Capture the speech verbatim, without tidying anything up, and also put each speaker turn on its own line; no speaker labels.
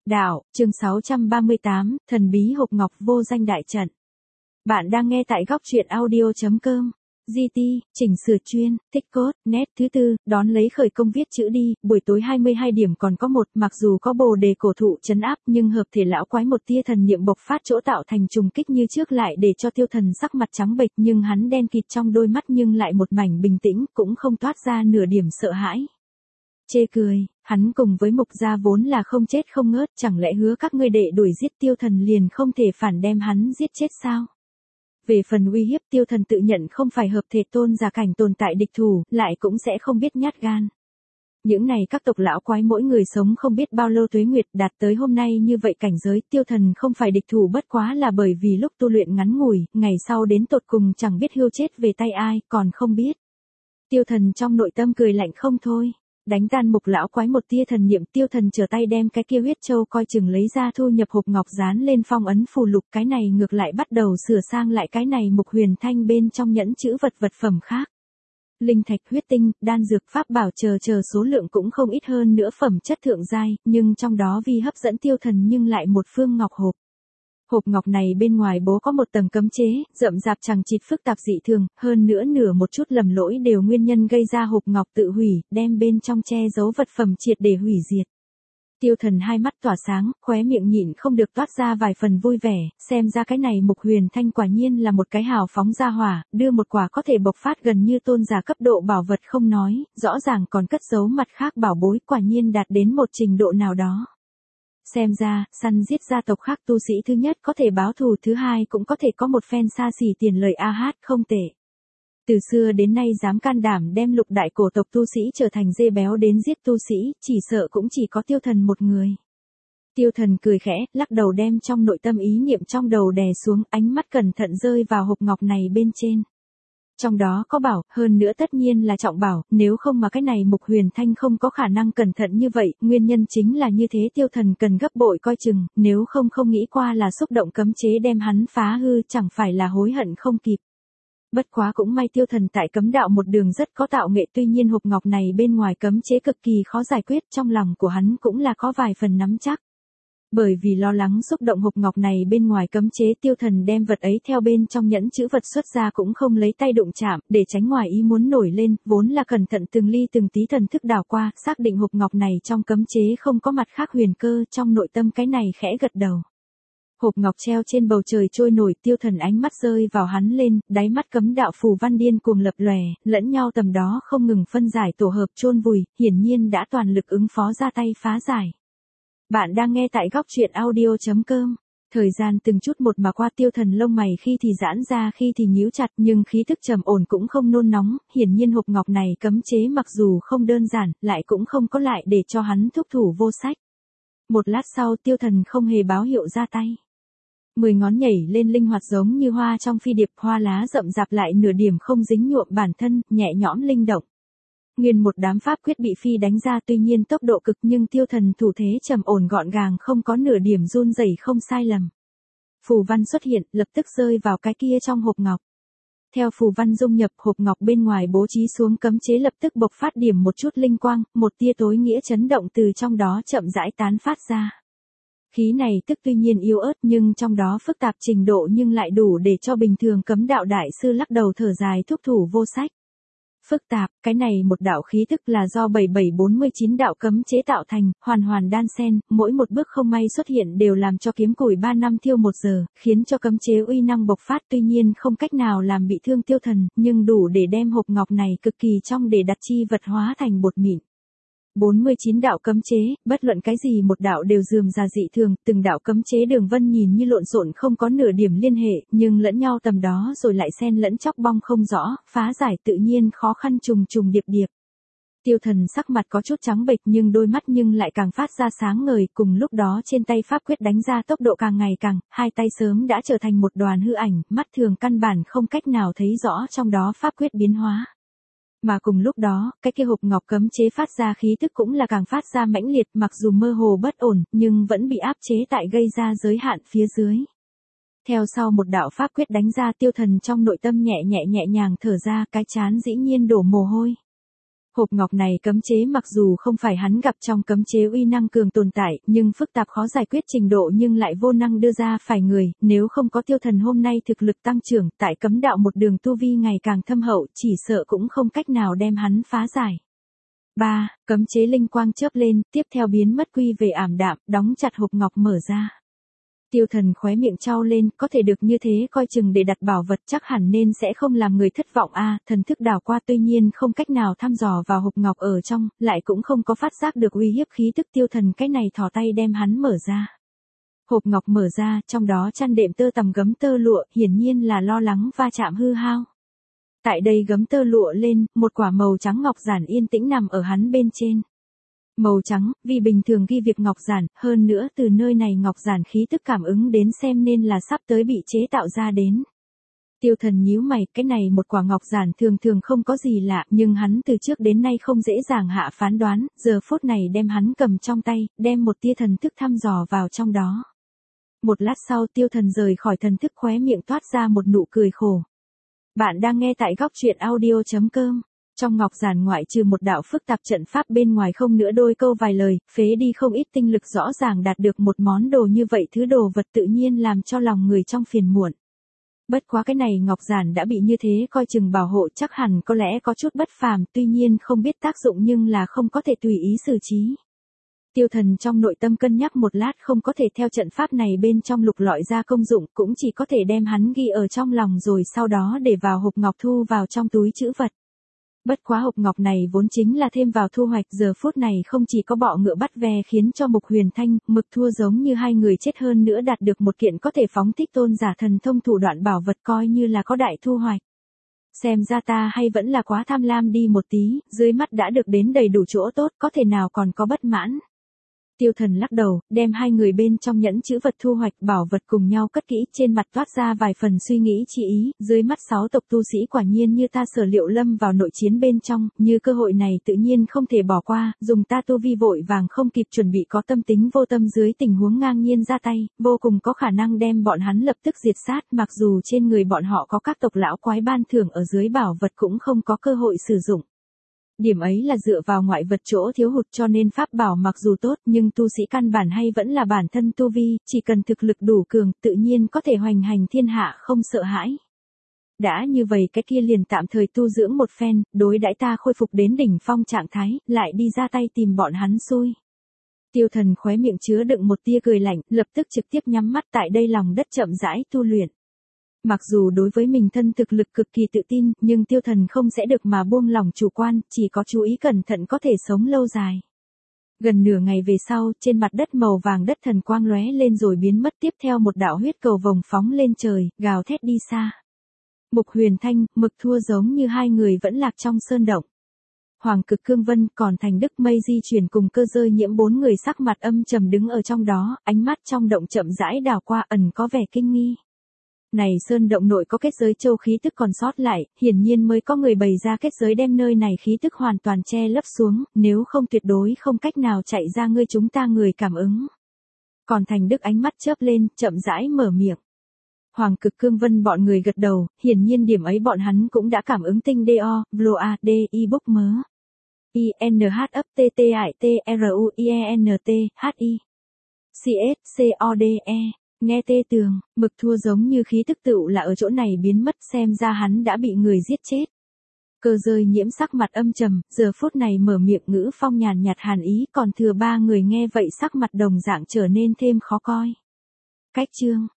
Đạo, chương sáu trăm ba mươi tám, thần bí hộp ngọc vô danh đại trận. Bạn đang nghe tại góc truyện audio chấm com. giê tê, chỉnh sửa chuyên, tích cốt, nét thứ tư, đón lấy khởi công viết chữ đi, buổi tối hai mươi hai điểm còn có một, mặc dù có bồ đề cổ thụ trấn áp nhưng hợp thể lão quái một tia thần niệm bộc phát chỗ tạo thành trùng kích như trước lại để cho Tiêu Thần sắc mặt trắng bệch, nhưng hắn đen kịt trong đôi mắt nhưng lại một mảnh bình tĩnh, cũng không toát ra nửa điểm sợ hãi. Chê cười, hắn cùng với Mục Gia vốn là không chết không ngớt, chẳng lẽ hứa các ngươi đệ đuổi giết Tiêu Thần liền không thể phản đem hắn giết chết sao? Về phần uy hiếp, Tiêu Thần tự nhận không phải hợp thể tôn giả cảnh tồn tại địch thủ, lại cũng sẽ không biết nhát gan. Những này các tộc lão quái mỗi người sống không biết bao lâu tuế nguyệt, đạt tới hôm nay như vậy cảnh giới, Tiêu Thần không phải địch thủ bất quá là bởi vì lúc tu luyện ngắn ngủi, ngày sau đến tột cùng chẳng biết hưu chết về tay ai, còn không biết. Tiêu Thần trong nội tâm cười lạnh không thôi. Đánh tan Mục lão quái một tia thần niệm, Tiêu Thần trở tay đem cái kia huyết châu coi chừng lấy ra thu nhập hộp ngọc dán lên phong ấn phù lục, cái này ngược lại bắt đầu sửa sang lại cái này Mục Huyền Thanh bên trong nhẫn chữ vật vật phẩm khác. Linh thạch, huyết tinh, đan dược, pháp bảo chờ chờ số lượng cũng không ít hơn nữa phẩm chất thượng giai, nhưng trong đó vì hấp dẫn Tiêu Thần nhưng lại một phương ngọc hộp. Hộp ngọc này bên ngoài bố có một tầng cấm chế, rậm rạp chằng chịt phức tạp dị thường, hơn nữa nửa một chút lầm lỗi đều nguyên nhân gây ra hộp ngọc tự hủy, đem bên trong che giấu vật phẩm triệt để hủy diệt. Tiêu Thần hai mắt tỏa sáng, khóe miệng nhịn không được toát ra vài phần vui vẻ, xem ra cái này Mục Huyền Thanh quả nhiên là một cái hào phóng gia hỏa, đưa một quả có thể bộc phát gần như tôn giả cấp độ bảo vật không nói, rõ ràng còn cất giấu mặt khác bảo bối, quả nhiên đạt đến một trình độ nào đó. Xem ra, săn giết gia tộc khác tu sĩ thứ nhất có thể báo thù, thứ hai cũng có thể có một phen xa xỉ tiền lời a hát, không tệ. Từ xưa đến nay dám can đảm đem lục đại cổ tộc tu sĩ trở thành dê béo đến giết tu sĩ, chỉ sợ cũng chỉ có Tiêu Thần một người. Tiêu Thần cười khẽ, lắc đầu đem trong nội tâm ý niệm trong đầu đè xuống, ánh mắt cẩn thận rơi vào hộp ngọc này bên trên. Trong đó có bảo, hơn nữa tất nhiên là trọng bảo, nếu không mà cái này Mục Huyền Thanh không có khả năng cẩn thận như vậy, nguyên nhân chính là như thế Tiêu Thần cần gấp bội coi chừng, nếu không không nghĩ qua là xúc động cấm chế đem hắn phá hư, chẳng phải là hối hận không kịp. Bất quá cũng may Tiêu Thần tại cấm đạo một đường rất có tạo nghệ, tuy nhiên hộp ngọc này bên ngoài cấm chế cực kỳ khó giải quyết, trong lòng của hắn cũng là có vài phần nắm chắc. Bởi vì lo lắng xúc động hộp ngọc này bên ngoài cấm chế, Tiêu Thần đem vật ấy theo bên trong nhẫn chữ vật xuất ra cũng không lấy tay đụng chạm, để tránh ngoài ý muốn nổi lên, vốn là cẩn thận từng ly từng tí thần thức đảo qua, xác định hộp ngọc này trong cấm chế không có mặt khác huyền cơ, trong nội tâm cái này khẽ gật đầu. Hộp ngọc treo trên bầu trời trôi nổi, Tiêu Thần ánh mắt rơi vào hắn lên, đáy mắt cấm đạo phù văn điên cuồng lập lòe, lẫn nhau tầm đó không ngừng phân giải tổ hợp chôn vùi, hiển nhiên đã toàn lực ứng phó ra tay phá giải. Bạn đang nghe tại góc truyện audio chấm com. Thời gian từng chút một mà qua, Tiêu Thần lông mày khi thì giãn ra khi thì nhíu chặt, nhưng khí thức trầm ổn cũng không nôn nóng, hiển nhiên hộp ngọc này cấm chế mặc dù không đơn giản, lại cũng không có lại để cho hắn thúc thủ vô sách. Một lát sau Tiêu Thần không hề báo hiệu ra tay. Mười ngón nhảy lên linh hoạt giống như hoa trong phi điệp, hoa lá rậm rạp lại nửa điểm không dính nhuộm bản thân, nhẹ nhõm linh động. Nguyên một đám pháp quyết bị phi đánh ra, tuy nhiên tốc độ cực, nhưng Tiêu Thần thủ thế trầm ổn gọn gàng, không có nửa điểm run rẩy, không sai lầm. Phù văn xuất hiện, lập tức rơi vào cái kia trong hộp ngọc. Theo phù văn dung nhập, hộp ngọc bên ngoài bố trí xuống cấm chế lập tức bộc phát điểm một chút linh quang, một tia tối nghĩa chấn động từ trong đó chậm rãi tán phát ra. Khí này tức tuy nhiên yếu ớt, nhưng trong đó phức tạp trình độ nhưng lại đủ để cho bình thường cấm đạo đại sư lắc đầu thở dài thúc thủ vô sách. Phức tạp, cái này một đạo khí tức là do bảy bảy bốn mươi chín đạo cấm chế tạo thành, hoàn hoàn đan xen, mỗi một bước không may xuất hiện đều làm cho kiếm củi ba năm thiêu một giờ, khiến cho cấm chế uy năng bộc phát, tuy nhiên không cách nào làm bị thương Tiêu Thần, nhưng đủ để đem hộp ngọc này cực kỳ trong để đặt chi vật hóa thành bột mịn. bốn mươi chín đạo cấm chế, bất luận cái gì một đạo đều rườm rà dị thường, từng đạo cấm chế đường vân nhìn như lộn xộn không có nửa điểm liên hệ, nhưng lẫn nhau tầm đó rồi lại xen lẫn chóc bong không rõ, phá giải tự nhiên khó khăn trùng trùng điệp điệp. Tiêu Thần sắc mặt có chút trắng bệch nhưng đôi mắt nhưng lại càng phát ra sáng ngời, cùng lúc đó trên tay pháp quyết đánh ra tốc độ càng ngày càng, hai tay sớm đã trở thành một đoàn hư ảnh, mắt thường căn bản không cách nào thấy rõ trong đó pháp quyết biến hóa. Mà cùng lúc đó, cái kia hộp ngọc cấm chế phát ra khí tức cũng là càng phát ra mãnh liệt, mặc dù mơ hồ bất ổn, nhưng vẫn bị áp chế tại gây ra giới hạn phía dưới. Theo sau một đạo pháp quyết đánh ra, Tiêu Thần trong nội tâm nhẹ nhẹ nhẹ nhàng thở ra, cái chán dĩ nhiên đổ mồ hôi. Hộp ngọc này cấm chế mặc dù không phải hắn gặp trong cấm chế uy năng cường tồn tại, nhưng phức tạp khó giải quyết trình độ nhưng lại vô năng đưa ra phải người, nếu không có tiêu thần hôm nay thực lực tăng trưởng, tại cấm đạo một đường tu vi ngày càng thâm hậu, chỉ sợ cũng không cách nào đem hắn phá giải. ba. Cấm chế linh quang chớp lên, tiếp theo biến mất quy về ảm đạm, đóng chặt hộp ngọc mở ra. Tiêu thần khóe miệng trao lên, có thể được như thế coi chừng để đặt bảo vật chắc hẳn nên sẽ không làm người thất vọng a. À, thần thức đảo qua tuy nhiên không cách nào thăm dò vào hộp ngọc ở trong, lại cũng không có phát giác được uy hiếp khí tức tiêu thần, cái này thò tay đem hắn mở ra. Hộp ngọc mở ra, trong đó chăn đệm tơ tằm gấm tơ lụa, hiển nhiên là lo lắng va chạm hư hao. Tại đây gấm tơ lụa lên, một quả màu trắng ngọc giản yên tĩnh nằm ở hắn bên trên. Màu trắng, vì bình thường ghi việc ngọc giản, hơn nữa từ nơi này ngọc giản khí tức cảm ứng đến xem nên là sắp tới bị chế tạo ra đến. Tiêu thần nhíu mày, cái này một quả ngọc giản thường thường không có gì lạ, nhưng hắn từ trước đến nay không dễ dàng hạ phán đoán, giờ phút này đem hắn cầm trong tay, đem một tia thần thức thăm dò vào trong đó. Một lát sau tiêu thần rời khỏi thần thức, khóe miệng toát ra một nụ cười khổ. Bạn đang nghe tại góc truyện audio chấm com. Trong ngọc giản ngoại trừ một đạo phức tạp trận pháp bên ngoài không nữa đôi câu vài lời, phế đi không ít tinh lực rõ ràng đạt được một món đồ như vậy, thứ đồ vật tự nhiên làm cho lòng người trong phiền muộn. Bất quá cái này ngọc giản đã bị như thế coi chừng bảo hộ chắc hẳn có lẽ có chút bất phàm, tuy nhiên không biết tác dụng nhưng là không có thể tùy ý xử trí. Tiêu thần trong nội tâm cân nhắc một lát không có thể theo trận pháp này bên trong lục lọi ra công dụng, cũng chỉ có thể đem hắn ghi ở trong lòng rồi sau đó để vào hộp ngọc thu vào trong túi trữ vật. Bất quá hộp ngọc này vốn chính là thêm vào thu hoạch, giờ phút này không chỉ có bọ ngựa bắt ve khiến cho Mục Huyền Thanh, Mực Thua giống như hai người chết hơn nữa đạt được một kiện có thể phóng thích tôn giả thần thông thủ đoạn bảo vật, coi như là có đại thu hoạch. Xem ra ta hay vẫn là quá tham lam đi một tí, dưới mắt đã được đến đầy đủ chỗ tốt, có thể nào còn có bất mãn. Tiêu thần lắc đầu, đem hai người bên trong nhẫn chữ vật thu hoạch bảo vật cùng nhau cất kỹ, trên mặt toát ra vài phần suy nghĩ chi ý, dưới mắt sáu tộc tu sĩ quả nhiên như ta sở liệu lâm vào nội chiến bên trong, như cơ hội này tự nhiên không thể bỏ qua, dùng ta tu vi vội vàng không kịp chuẩn bị có tâm tính vô tâm dưới tình huống ngang nhiên ra tay, vô cùng có khả năng đem bọn hắn lập tức diệt sát, mặc dù trên người bọn họ có các tộc lão quái ban thưởng ở dưới bảo vật cũng không có cơ hội sử dụng. Điểm ấy là dựa vào ngoại vật chỗ thiếu hụt cho nên pháp bảo mặc dù tốt nhưng tu sĩ căn bản hay vẫn là bản thân tu vi, chỉ cần thực lực đủ cường tự nhiên có thể hoành hành thiên hạ không sợ hãi. Đã như vậy cái kia liền tạm thời tu dưỡng một phen, đối đãi ta khôi phục đến đỉnh phong trạng thái, lại đi ra tay tìm bọn hắn xui. Tiêu thần khóe miệng chứa đựng một tia cười lạnh, lập tức trực tiếp nhắm mắt tại đây lòng đất chậm rãi tu luyện. Mặc dù đối với mình thân thực lực cực kỳ tự tin, nhưng tiêu thần không sẽ được mà buông lòng chủ quan, chỉ có chú ý cẩn thận có thể sống lâu dài. Gần nửa ngày về sau, trên mặt đất màu vàng đất thần quang lóe lên rồi biến mất, tiếp theo một đạo huyết cầu vồng phóng lên trời, gào thét đi xa. Mục Huyền Thanh, Mực Thua giống như hai người vẫn lạc trong sơn động. Hoàng Cực Cương Vân còn Thành Đức Mây di chuyển cùng Cơ Dơi Nhiễm bốn người sắc mặt âm trầm đứng ở trong đó, ánh mắt trong động chậm rãi đảo qua ẩn có vẻ kinh nghi. Này sơn động nội có kết giới châu khí tức còn sót lại, hiển nhiên mới có người bày ra kết giới đem nơi này khí tức hoàn toàn che lấp xuống, nếu không tuyệt đối không cách nào chạy ra ngươi chúng ta người cảm ứng. Còn Thành Đức ánh mắt chớp lên, chậm rãi mở miệng. Hoàng Cực Cương Vân bọn người gật đầu, hiển nhiên điểm ấy bọn hắn cũng đã cảm ứng tinh do, Bloa, D, I bốc mớ. I N H up T T I T R U I E N T, H I. C S C O D E. Nghe tê tường, Mực Thua giống như khí tức tựu là ở chỗ này biến mất, xem ra hắn đã bị người giết chết. Cơ Dơi Nhiễm sắc mặt âm trầm, giờ phút này mở miệng ngữ phong nhàn nhạt hàn ý, còn thừa ba người nghe vậy sắc mặt đồng dạng trở nên thêm khó coi. Cách chương